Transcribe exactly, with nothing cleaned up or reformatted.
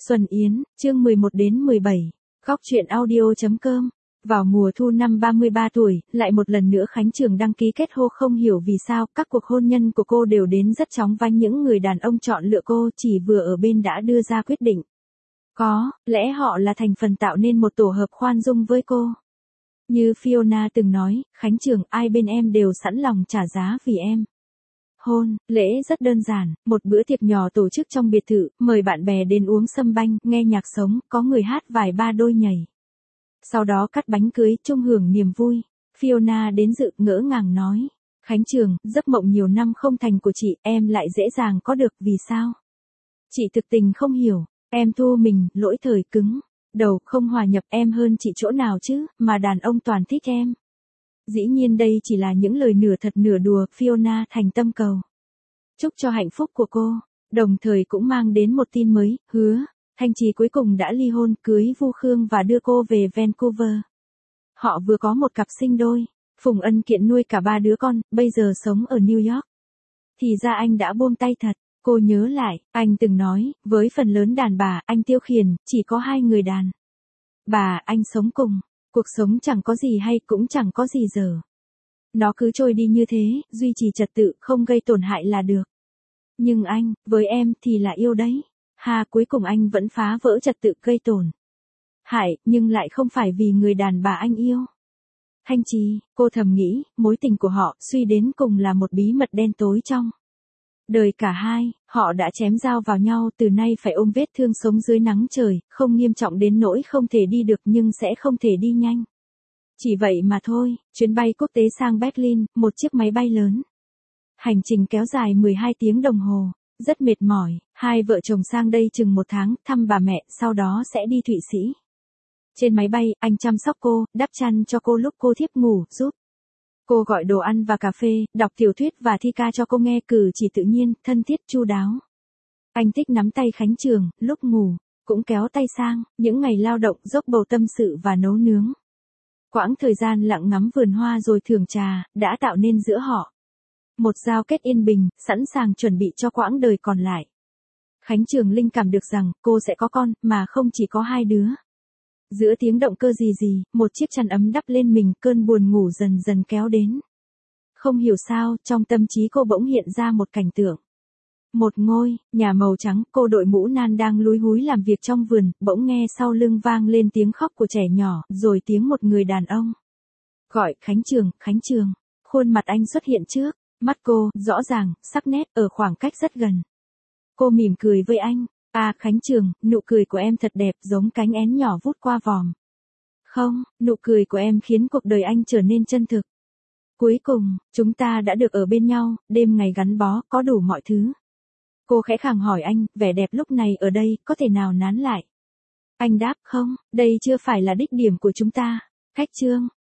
Xuân Yến, chương mười một đến mười bảy. Góc truyện audio.com. Vào mùa thu năm ba mươi ba tuổi, lại một lần nữa Khánh Trường đăng ký kết hôn. Không hiểu vì sao, các cuộc hôn nhân của cô đều đến rất chóng vánh. Những người đàn ông chọn lựa cô chỉ vừa ở bên đã đưa ra quyết định. Có lẽ họ là thành phần tạo nên một tổ hợp khoan dung với cô. Như Fiona từng nói, Khánh Trường, ai bên em đều sẵn lòng trả giá vì em. Hôn lễ rất đơn giản, một bữa tiệc nhỏ tổ chức trong biệt thự, mời bạn bè đến uống sâm banh, nghe nhạc sống, có người hát vài ba đôi nhảy. Sau đó cắt bánh cưới, chung hưởng niềm vui. Fiona đến dự, ngỡ ngàng nói: Khánh Trường, giấc mộng nhiều năm không thành của chị, em lại dễ dàng có được, vì sao? Chị thực tình không hiểu, em thua mình, lỗi thời cứng đầu, không hòa nhập. Em hơn chị chỗ nào chứ, mà đàn ông toàn thích em. Dĩ nhiên đây chỉ là những lời nửa thật nửa đùa. Fiona thành tâm cầu chúc cho hạnh phúc của cô, đồng thời cũng mang đến một tin mới, hứa Thanh Trì cuối cùng đã ly hôn, cưới Vu Khương và đưa cô về Vancouver. Họ vừa có một cặp sinh đôi, Phùng Ân Kiện nuôi cả ba đứa con, bây giờ sống ở New York. Thì ra anh đã buông tay thật. Cô nhớ lại, anh từng nói, với phần lớn đàn bà, anh tiêu khiển, chỉ có hai người đàn bà anh sống cùng. Cuộc sống chẳng có gì hay, cũng chẳng có gì dở. Nó cứ trôi đi như thế, duy trì trật tự, không gây tổn hại là được. Nhưng anh, với em thì là yêu đấy. Ha, cuối cùng anh vẫn phá vỡ trật tự, gây tổn hại, nhưng lại không phải vì người đàn bà anh yêu. Thanh Trì, cô thầm nghĩ, mối tình của họ, suy đến cùng là một bí mật đen tối trong đời cả hai. Họ đã chém dao vào nhau, từ nay phải ôm vết thương sống dưới nắng trời, không nghiêm trọng đến nỗi không thể đi được nhưng sẽ không thể đi nhanh. Chỉ vậy mà thôi. Chuyến bay quốc tế sang Berlin, một chiếc máy bay lớn. Hành trình kéo dài mười hai tiếng đồng hồ, rất mệt mỏi. Hai vợ chồng sang đây chừng một tháng, thăm bà mẹ, sau đó sẽ đi Thụy Sĩ. Trên máy bay, anh chăm sóc cô, đắp chăn cho cô lúc cô thiếp ngủ, giúp cô gọi đồ ăn và cà phê, đọc tiểu thuyết và thi ca cho cô nghe, cử chỉ tự nhiên, thân thiết, chu đáo. Anh thích nắm tay Khánh Trường, lúc ngủ, cũng kéo tay sang. Những ngày lao động, dốc bầu tâm sự và nấu nướng. Quãng thời gian lặng ngắm vườn hoa rồi thưởng trà, đã tạo nên giữa họ một giao kết yên bình, sẵn sàng chuẩn bị cho quãng đời còn lại. Khánh Trường linh cảm được rằng, cô sẽ có con, mà không chỉ có hai đứa. Giữa tiếng động cơ gì gì, một chiếc chăn ấm đắp lên mình, cơn buồn ngủ dần dần kéo đến. Không hiểu sao, trong tâm trí cô bỗng hiện ra một cảnh tượng. Một ngôi nhà màu trắng, cô đội mũ nan đang lúi húi làm việc trong vườn, bỗng nghe sau lưng vang lên tiếng khóc của trẻ nhỏ, rồi tiếng một người đàn ông gọi: Khánh Trường, Khánh Trường. Khuôn mặt anh xuất hiện trước mắt cô, rõ ràng, sắc nét, ở khoảng cách rất gần. Cô mỉm cười với anh. À, Khánh Trường, nụ cười của em thật đẹp, giống cánh én nhỏ vút qua vòm. Không, nụ cười của em khiến cuộc đời anh trở nên chân thực. Cuối cùng, chúng ta đã được ở bên nhau, đêm ngày gắn bó, có đủ mọi thứ. Cô khẽ khàng hỏi anh, vẻ đẹp lúc này ở đây, có thể nào nán lại? Anh đáp, không, đây chưa phải là đích điểm của chúng ta. Khách Trương,